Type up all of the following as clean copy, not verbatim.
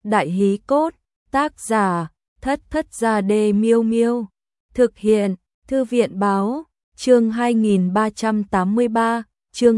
Đại hí cốt, tác giả, Thất Thất Gia Đê Miêu Miêu. Thực hiện, Thư viện báo, chương 2383, chương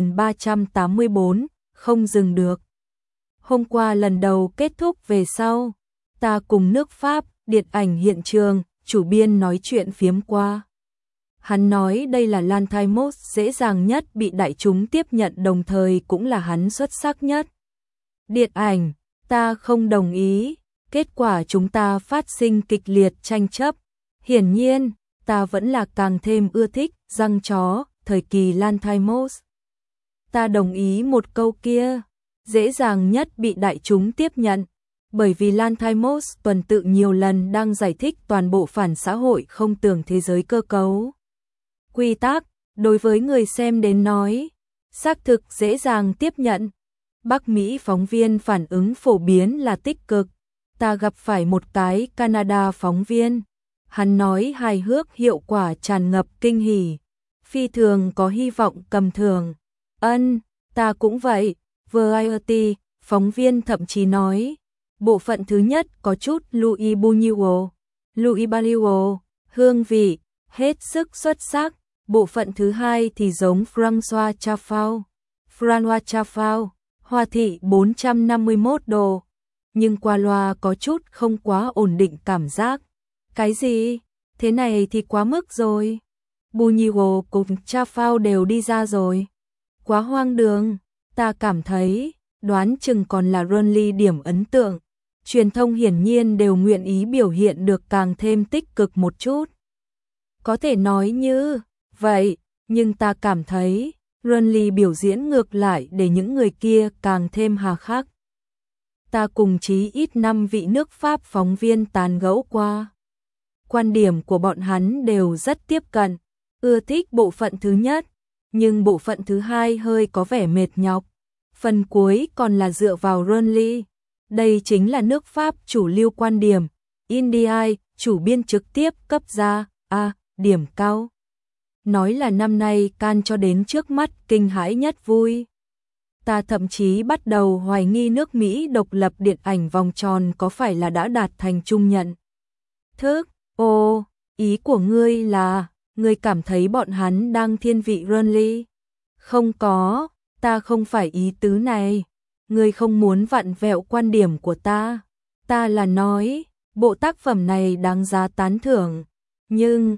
2384, không dừng được. Hôm qua lần đầu kết thúc về sau, ta cùng nước Pháp, điện ảnh hiện trường, chủ biên nói chuyện phiếm qua. Hắn nói đây là Lanthimos dễ dàng nhất bị đại chúng tiếp nhận, đồng thời cũng là hắn xuất sắc nhất. Điện ảnh, ta không đồng ý, kết quả chúng ta phát sinh kịch liệt tranh chấp. Hiển nhiên, ta vẫn là càng thêm ưa thích răng chó, thời kỳ Lanthimos. Ta đồng ý một câu kia, dễ dàng nhất bị đại chúng tiếp nhận, bởi vì Lanthimos tuần tự nhiều lần đang giải thích toàn bộ phản xã hội không tưởng thế giới cơ cấu. Quy tắc, đối với người xem đến nói, xác thực dễ dàng tiếp nhận. Bắc Mỹ phóng viên phản ứng phổ biến là tích cực. Ta gặp phải một cái Canada phóng viên. Hắn nói hài hước, hiệu quả tràn ngập kinh hỉ. Phi thường có hy vọng cầm thưởng. Ta cũng vậy. Variety, phóng viên thậm chí nói. Bộ phận thứ nhất có chút Louis Buñuel, hương vị, hết sức xuất sắc. Bộ phận thứ hai thì giống François Truffaut, Hoa thị 451 độ. Nhưng qua loa có chút không quá ổn định cảm giác. Cái gì? Thế này thì quá mức rồi. Buñuel cùng Truffaut đều đi ra rồi. Quá hoang đường. Ta cảm thấy, đoán chừng còn là Ronly điểm ấn tượng. Truyền thông hiển nhiên đều nguyện ý biểu hiện được càng thêm tích cực một chút. Có thể nói như vậy, nhưng ta cảm thấy Ronly biểu diễn ngược lại để những người kia càng thêm hà khắc. Ta cùng chí ít 5 vị nước Pháp phóng viên tán gẫu qua. Quan điểm của bọn hắn đều rất tiếp cận, ưa thích bộ phận thứ nhất, nhưng bộ phận thứ hai hơi có vẻ mệt nhọc. Phần cuối còn là dựa vào Ronly. Đây chính là nước Pháp chủ lưu quan điểm. Indie, chủ biên trực tiếp cấp ra điểm cao. Nói là năm nay Cannes cho đến trước mắt kinh hãi nhất vui. Ta thậm chí bắt đầu hoài nghi nước Mỹ độc lập điện ảnh vòng tròn có phải là đã đạt thành chung nhận thức. Ý của ngươi là, ngươi cảm thấy bọn hắn đang thiên vị Ronly? Không có, ta không phải ý tứ này. Ngươi không muốn vặn vẹo quan điểm của ta. Ta là nói, bộ tác phẩm này đáng giá tán thưởng. Nhưng,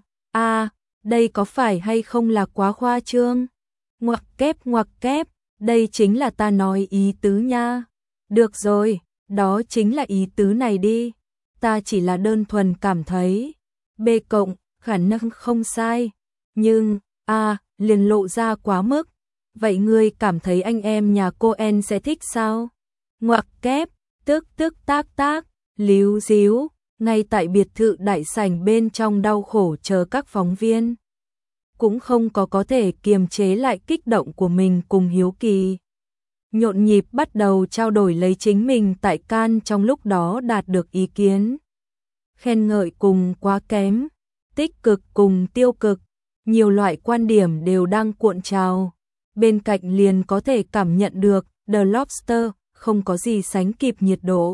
đây có phải hay không là quá khoa trương? Ngoặc kép, đây chính là ta nói ý tứ nha. Được rồi, đó chính là ý tứ này đi. Ta chỉ là đơn thuần cảm thấy, B cộng, khả năng không sai. Nhưng, liền lộ ra quá mức. Vậy ngươi cảm thấy anh em nhà Coen sẽ thích sao? Ngoặc kép, tức tác, líu díu, ngay tại biệt thự đại sảnh bên trong đau khổ chờ các phóng viên. Cũng không có thể kiềm chế lại kích động của mình cùng hiếu kỳ. Nhộn nhịp bắt đầu trao đổi lấy chính mình tại Cannes trong lúc đó đạt được ý kiến. Khen ngợi cùng quá kém, tích cực cùng tiêu cực, nhiều loại quan điểm đều đang cuộn trào. Bên cạnh liền có thể cảm nhận được The Lobster không có gì sánh kịp nhiệt độ.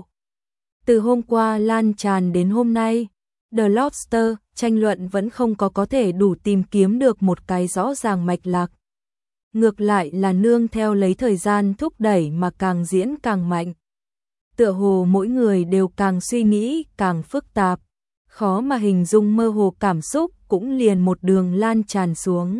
Từ hôm qua lan tràn đến hôm nay, The Lobster tranh luận vẫn không có thể đủ tìm kiếm được một cái rõ ràng mạch lạc. Ngược lại là nương theo lấy thời gian thúc đẩy mà càng diễn càng mạnh. Tựa hồ mỗi người đều càng suy nghĩ càng phức tạp, khó mà hình dung, mơ hồ cảm xúc cũng liền một đường lan tràn xuống.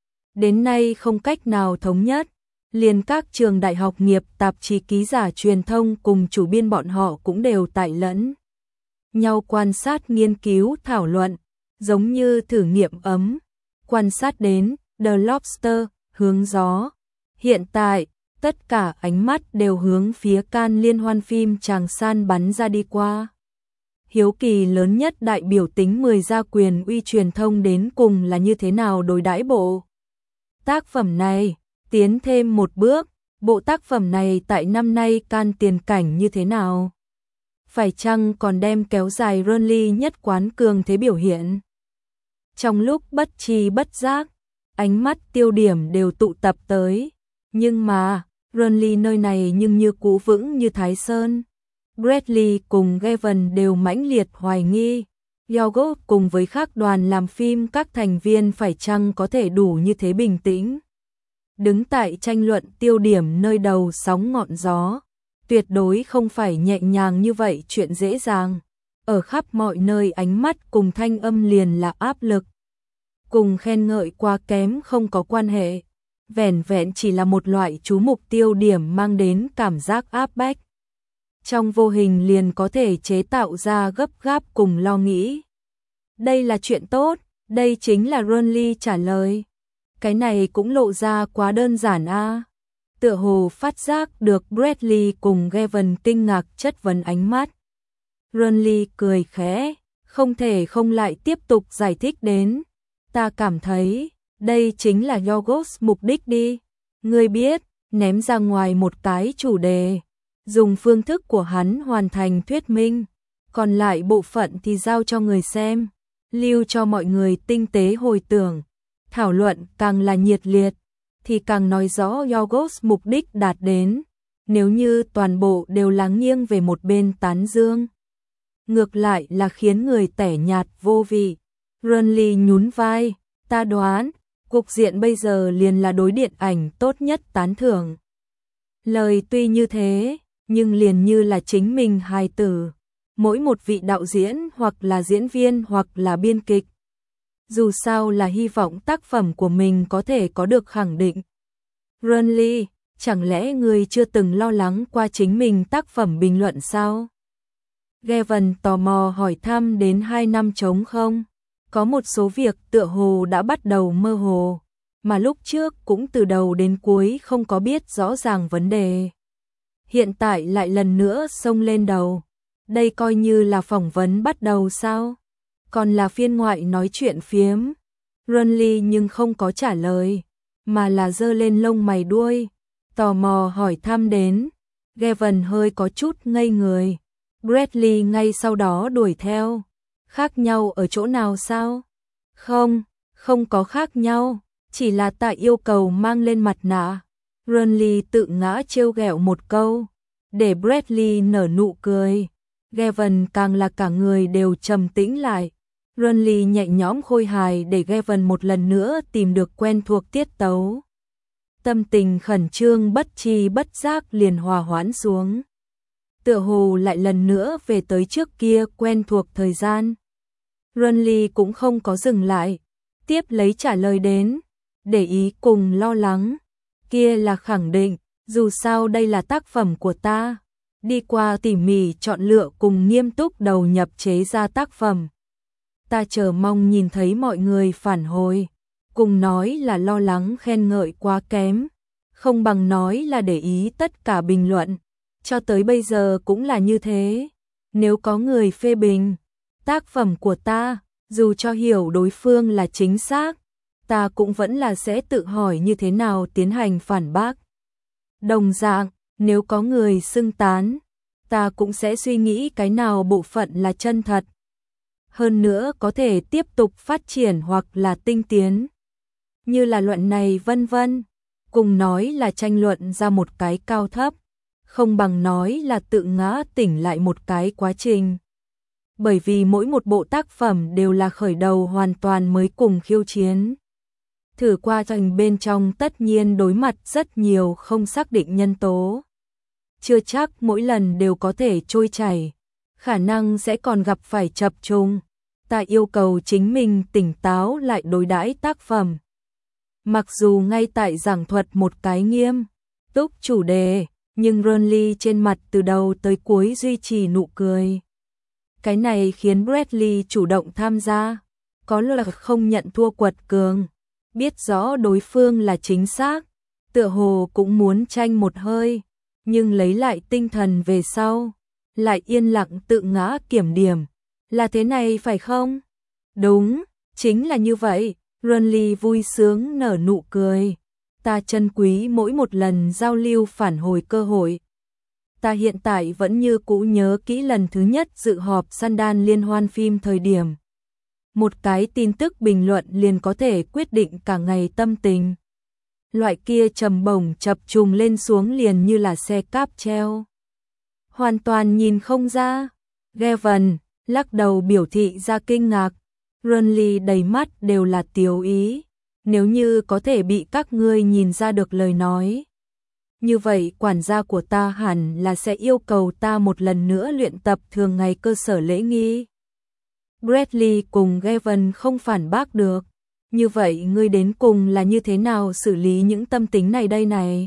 Đến nay không cách nào thống nhất, liền các trường đại học nghiệp, tạp chí, ký giả truyền thông cùng chủ biên bọn họ cũng đều tại lẫn nhau quan sát, nghiên cứu, thảo luận, giống như thử nghiệm ấm, quan sát đến The Lobster, hướng gió. Hiện tại, tất cả ánh mắt đều hướng phía Cannes liên hoan phim Tràng San bắn ra đi qua. Hiếu kỳ lớn nhất đại biểu tính 10 gia quyền uy truyền thông đến cùng là như thế nào đối đãi bộ tác phẩm này. Tiến thêm một bước, bộ tác phẩm này tại năm nay Cannes tiền cảnh như thế nào? Phải chăng còn đem kéo dài Ronly nhất quán cường thế biểu hiện? Trong lúc bất tri bất giác, ánh mắt tiêu điểm đều tụ tập tới. Nhưng mà, Ronly nơi này nhưng như cũ vững như Thái Sơn. Bradley cùng Gavin đều mãnh liệt hoài nghi. Yorgos cùng với các đoàn làm phim các thành viên phải chăng có thể đủ như thế bình tĩnh. Đứng tại tranh luận tiêu điểm nơi đầu sóng ngọn gió. Tuyệt đối không phải nhẹ nhàng như vậy chuyện dễ dàng. Ở khắp mọi nơi ánh mắt cùng thanh âm liền là áp lực. Cùng khen ngợi quá kém không có quan hệ. Vẻn vẹn chỉ là một loại chú mục tiêu điểm mang đến cảm giác áp bách. Trong vô hình liền có thể chế tạo ra gấp gáp cùng lo nghĩ. Đây là chuyện tốt, đây chính là Ronly trả lời. Cái này cũng lộ ra quá đơn giản a. Tựa hồ phát giác được Bradley cùng Gavin kinh ngạc chất vấn ánh mắt. Ronly cười khẽ, không thể không lại tiếp tục giải thích đến. Ta cảm thấy, đây chính là Yorgos mục đích đi. Ngươi biết, ném ra ngoài một cái chủ đề. Dùng phương thức của hắn hoàn thành thuyết minh. Còn lại bộ phận thì giao cho người xem. Lưu cho mọi người tinh tế hồi tưởng. Thảo luận càng là nhiệt liệt, thì càng nói rõ Yorgos mục đích đạt đến. Nếu như toàn bộ đều lắng nghiêng về một bên tán dương, ngược lại là khiến người tẻ nhạt vô vị. Ronly nhún vai, ta đoán, cục diện bây giờ liền là đối điện ảnh tốt nhất tán thưởng. Lời tuy như thế, nhưng liền như là chính mình hài tử. Mỗi một vị đạo diễn hoặc là diễn viên hoặc là biên kịch. Dù sao là hy vọng tác phẩm của mình có thể có được khẳng định. Ronly, chẳng lẽ người chưa từng lo lắng qua chính mình tác phẩm bình luận sao? Gavin tò mò hỏi thăm đến 2 năm trống không? Có một số việc tựa hồ đã bắt đầu mơ hồ, mà lúc trước cũng từ đầu đến cuối không có biết rõ ràng vấn đề. Hiện tại lại lần nữa xông lên đầu. Đây coi như là phỏng vấn bắt đầu sao? Còn là phiên ngoại nói chuyện phiếm. Ronly nhưng không có trả lời, mà là giơ lên lông mày đuôi, tò mò hỏi thăm đến. Gavin hơi có chút ngây người. Bradley ngay sau đó đuổi theo. Khác nhau ở chỗ nào sao? Không, không có khác nhau, chỉ là tại yêu cầu mang lên mặt nạ. Ronly tự ngã trêu ghẹo một câu, để Bradley nở nụ cười. Gavin càng là cả người đều trầm tĩnh lại. Ronly nhẹ nhõm khôi hài để Gavin một lần nữa tìm được quen thuộc tiết tấu. Tâm tình khẩn trương bất tri bất giác liền hòa hoãn xuống. Tựa hồ lại lần nữa về tới trước kia quen thuộc thời gian. Ronly cũng không có dừng lại, tiếp lấy trả lời đến, để ý cùng lo lắng. Kia là khẳng định, dù sao đây là tác phẩm của ta. Đi qua tỉ mỉ chọn lựa cùng nghiêm túc đầu nhập chế ra tác phẩm. Ta chờ mong nhìn thấy mọi người phản hồi, cùng nói là lo lắng khen ngợi quá kém, không bằng nói là để ý tất cả bình luận. Cho tới bây giờ cũng là như thế. Nếu có người phê bình tác phẩm của ta, dù cho hiểu đối phương là chính xác, ta cũng vẫn là sẽ tự hỏi như thế nào tiến hành phản bác. Đồng dạng, nếu có người xưng tán, ta cũng sẽ suy nghĩ cái nào bộ phận là chân thật. Hơn nữa có thể tiếp tục phát triển hoặc là tinh tiến. Như là luận này vân vân, cùng nói là tranh luận ra một cái cao thấp, không bằng nói là tự ngã tỉnh lại một cái quá trình. Bởi vì mỗi một bộ tác phẩm đều là khởi đầu hoàn toàn mới cùng khiêu chiến. Thử qua trình bên trong tất nhiên đối mặt rất nhiều không xác định nhân tố. Chưa chắc mỗi lần đều có thể trôi chảy, khả năng sẽ còn gặp phải chập trùng. Ta yêu cầu chính mình tỉnh táo lại đối đãi tác phẩm. Mặc dù ngay tại giảng thuật một cái nghiêm túc chủ đề, nhưng Ronly trên mặt từ đầu tới cuối duy trì nụ cười. Cái này khiến Bradley chủ động tham gia, có là không nhận thua quật cường, biết rõ đối phương là chính xác, tựa hồ cũng muốn tranh một hơi, nhưng lấy lại tinh thần về sau, lại yên lặng tự ngã kiểm điểm. Là thế này phải không? Đúng, chính là như vậy. Ronly vui sướng nở nụ cười. Ta trân quý mỗi một lần giao lưu phản hồi cơ hội. Ta hiện tại vẫn như cũ nhớ kỹ lần thứ nhất dự họp Sundance liên hoan phim thời điểm. Một cái tin tức bình luận liền có thể quyết định cả ngày tâm tình. Loại kia trầm bổng chập trùng lên xuống liền như là xe cáp treo. hoàn toàn nhìn không ra. Gavin lắc đầu biểu thị ra kinh ngạc. Renly đầy mắt đều là tiếu ý. Nếu như có thể bị các ngươi nhìn ra được lời nói, như vậy quản gia của ta hẳn là sẽ yêu cầu ta một lần nữa luyện tập thường ngày cơ sở lễ nghi. Bradley cùng Gavin không phản bác được. Như vậy ngươi đến cùng là như thế nào xử lý những tâm tính này đây này?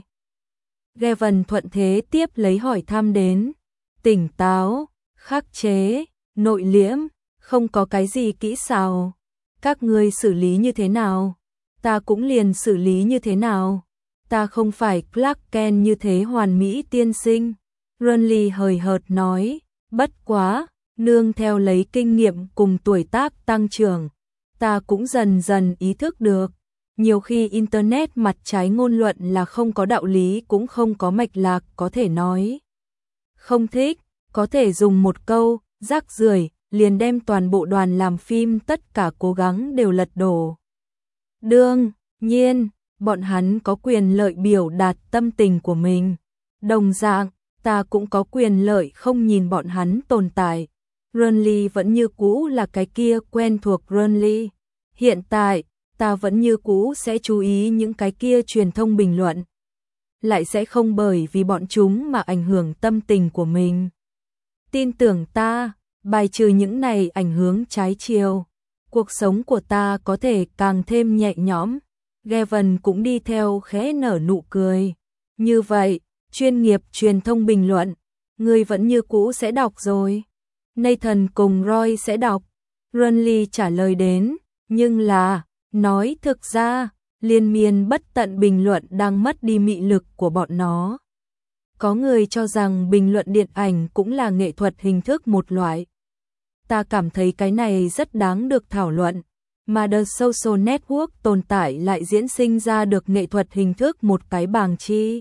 Gavin thuận thế tiếp lấy hỏi thăm đến. Tỉnh táo, khắc chế, nội liễm, không có cái gì kỹ xảo. Các ngươi xử lý như thế nào? Ta cũng liền xử lý như thế nào? Ta không phải Clark Kent như thế hoàn mỹ tiên sinh. Renly hời hợt nói, bất quá, nương theo lấy kinh nghiệm cùng tuổi tác tăng trưởng, ta cũng dần dần ý thức được. Nhiều khi Internet mặt trái ngôn luận là không có đạo lý cũng không có mạch lạc, có thể nói không thích, có thể dùng một câu, rác rưởi, liền đem toàn bộ đoàn làm phim tất cả cố gắng đều lật đổ. Đương nhiên, bọn hắn có quyền lợi biểu đạt tâm tình của mình. Đồng dạng, ta cũng có quyền lợi không nhìn bọn hắn tồn tại. Renly vẫn như cũ là cái kia quen thuộc Renly. Hiện tại, ta vẫn như cũ sẽ chú ý những cái kia truyền thông bình luận. Lại sẽ không bởi vì bọn chúng mà ảnh hưởng tâm tình của mình. Tin tưởng ta, bài trừ những này ảnh hưởng trái chiều, cuộc sống của ta có thể càng thêm nhẹ nhõm. Gavin cũng đi theo khẽ nở nụ cười. Như vậy, chuyên nghiệp truyền thông bình luận, ngươi vẫn như cũ sẽ đọc rồi. Nathan cùng Roy sẽ đọc. Renly trả lời đến, nhưng là, nói thực ra, liên miên bất tận bình luận đang mất đi mị lực của bọn nó. Có người cho rằng bình luận điện ảnh cũng là nghệ thuật hình thức một loại. Ta cảm thấy cái này rất đáng được thảo luận, mà The Social Network tồn tại lại diễn sinh ra được nghệ thuật hình thức một cái bàng chi.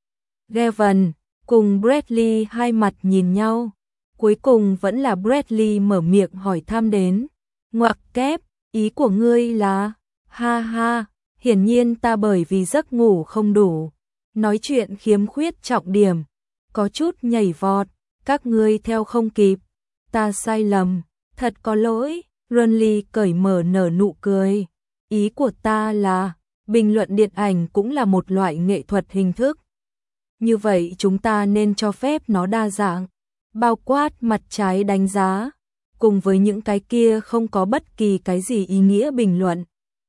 Gavin cùng Bradley hai mặt nhìn nhau, cuối cùng vẫn là Bradley mở miệng hỏi thăm đến. Ngoặc kép, ý của ngươi là, ha ha, hiển nhiên ta bởi vì giấc ngủ không đủ, nói chuyện khiếm khuyết trọng điểm, có chút nhảy vọt, các ngươi theo không kịp, ta sai lầm, thật có lỗi. Renly cởi mở nở nụ cười. Ý của ta là, bình luận điện ảnh cũng là một loại nghệ thuật hình thức. Như vậy chúng ta nên cho phép nó đa dạng, bao quát mặt trái đánh giá, cùng với những cái kia không có bất kỳ cái gì ý nghĩa bình luận.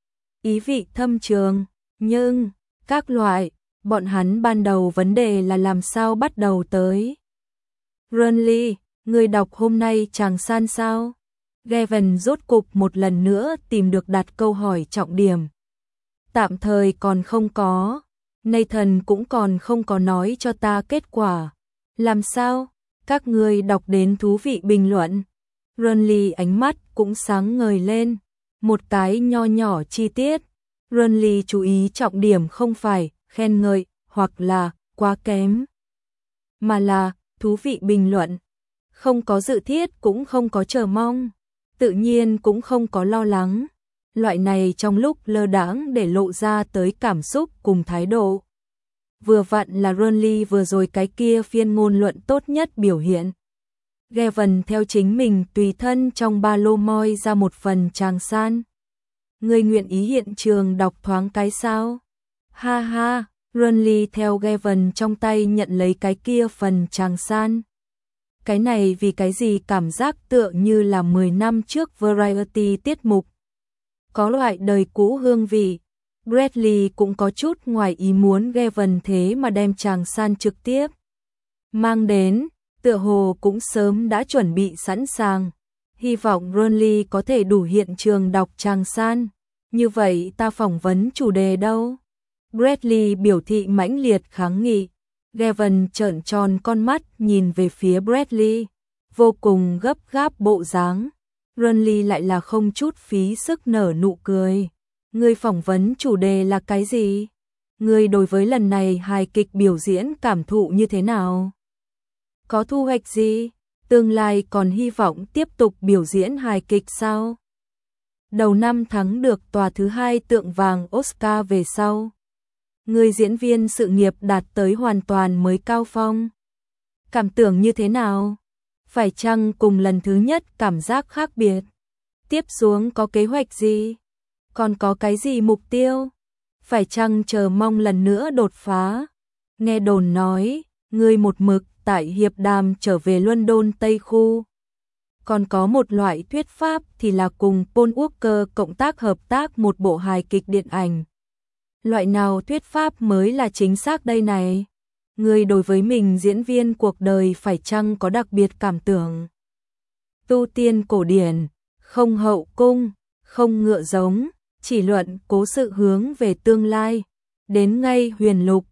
Ý vị thâm trường, nhưng, các loại, bọn hắn ban đầu vấn đề là làm sao bắt đầu tới. Renly, người đọc hôm nay chàng san sao? Gavin rốt cục một lần nữa tìm được đặt câu hỏi trọng điểm. Tạm thời còn không có. Nathan cũng còn không có nói cho ta kết quả. Làm sao? Các ngươi đọc đến thú vị bình luận. Renly ánh mắt cũng sáng ngời lên. Một cái nho nhỏ chi tiết. Renly chú ý trọng điểm không phải khen ngợi hoặc là quá kém, mà là thú vị bình luận. Không có dự thiết cũng không có chờ mong, tự nhiên cũng không có lo lắng. Loại này trong lúc lơ đãng để lộ ra tới cảm xúc cùng thái độ. Vừa vặn là Renly vừa rồi cái kia phiên ngôn luận tốt nhất biểu hiện. Gavin theo chính mình tùy thân trong ba lô moi ra một phần tràng san. Ngươi nguyện ý hiện trường đọc thoáng cái sao? Ha ha, Renly theo Gavin trong tay nhận lấy cái kia phần tràng san. Cái này vì cái gì cảm giác tựa như là 10 năm trước variety tiết mục. Có loại đời cũ hương vị. Bradley cũng có chút ngoài ý muốn Gavin thế mà đem tràng san trực tiếp mang đến, tựa hồ cũng sớm đã chuẩn bị sẵn sàng. Hy vọng Renly có thể đủ hiện trường đọc tràng san. Như vậy ta phỏng vấn chủ đề đâu? Bradley biểu thị mãnh liệt kháng nghị. Gavin trợn tròn con mắt nhìn về phía Bradley, vô cùng gấp gáp bộ dáng. Renly lại là không chút phí sức nở nụ cười. Ngươi phỏng vấn chủ đề là cái gì? Ngươi đối với lần này hài kịch biểu diễn cảm thụ như thế nào? Có thu hoạch gì? Tương lai còn hy vọng tiếp tục biểu diễn hài kịch sao? Đầu năm thắng được tòa thứ 2 tượng vàng Oscar về sau. Người diễn viên sự nghiệp đạt tới hoàn toàn mới cao phong. Cảm tưởng như thế nào? Phải chăng cùng lần thứ nhất cảm giác khác biệt? Tiếp xuống có kế hoạch gì? Còn có cái gì mục tiêu? Phải chăng chờ mong lần nữa đột phá? Nghe đồn nói, ngươi một mực tại hiệp đàm trở về London Tây Khu. Còn có một loại thuyết pháp thì là cùng Paul Walker cộng tác hợp tác một bộ hài kịch điện ảnh. Loại nào thuyết pháp mới là chính xác đây này? Ngươi đối với mình diễn viên cuộc đời phải chăng có đặc biệt cảm tưởng? Tu tiên cổ điển, không hậu cung, không ngựa giống, chỉ luận cố sự hướng về tương lai. Đến ngay huyền lục,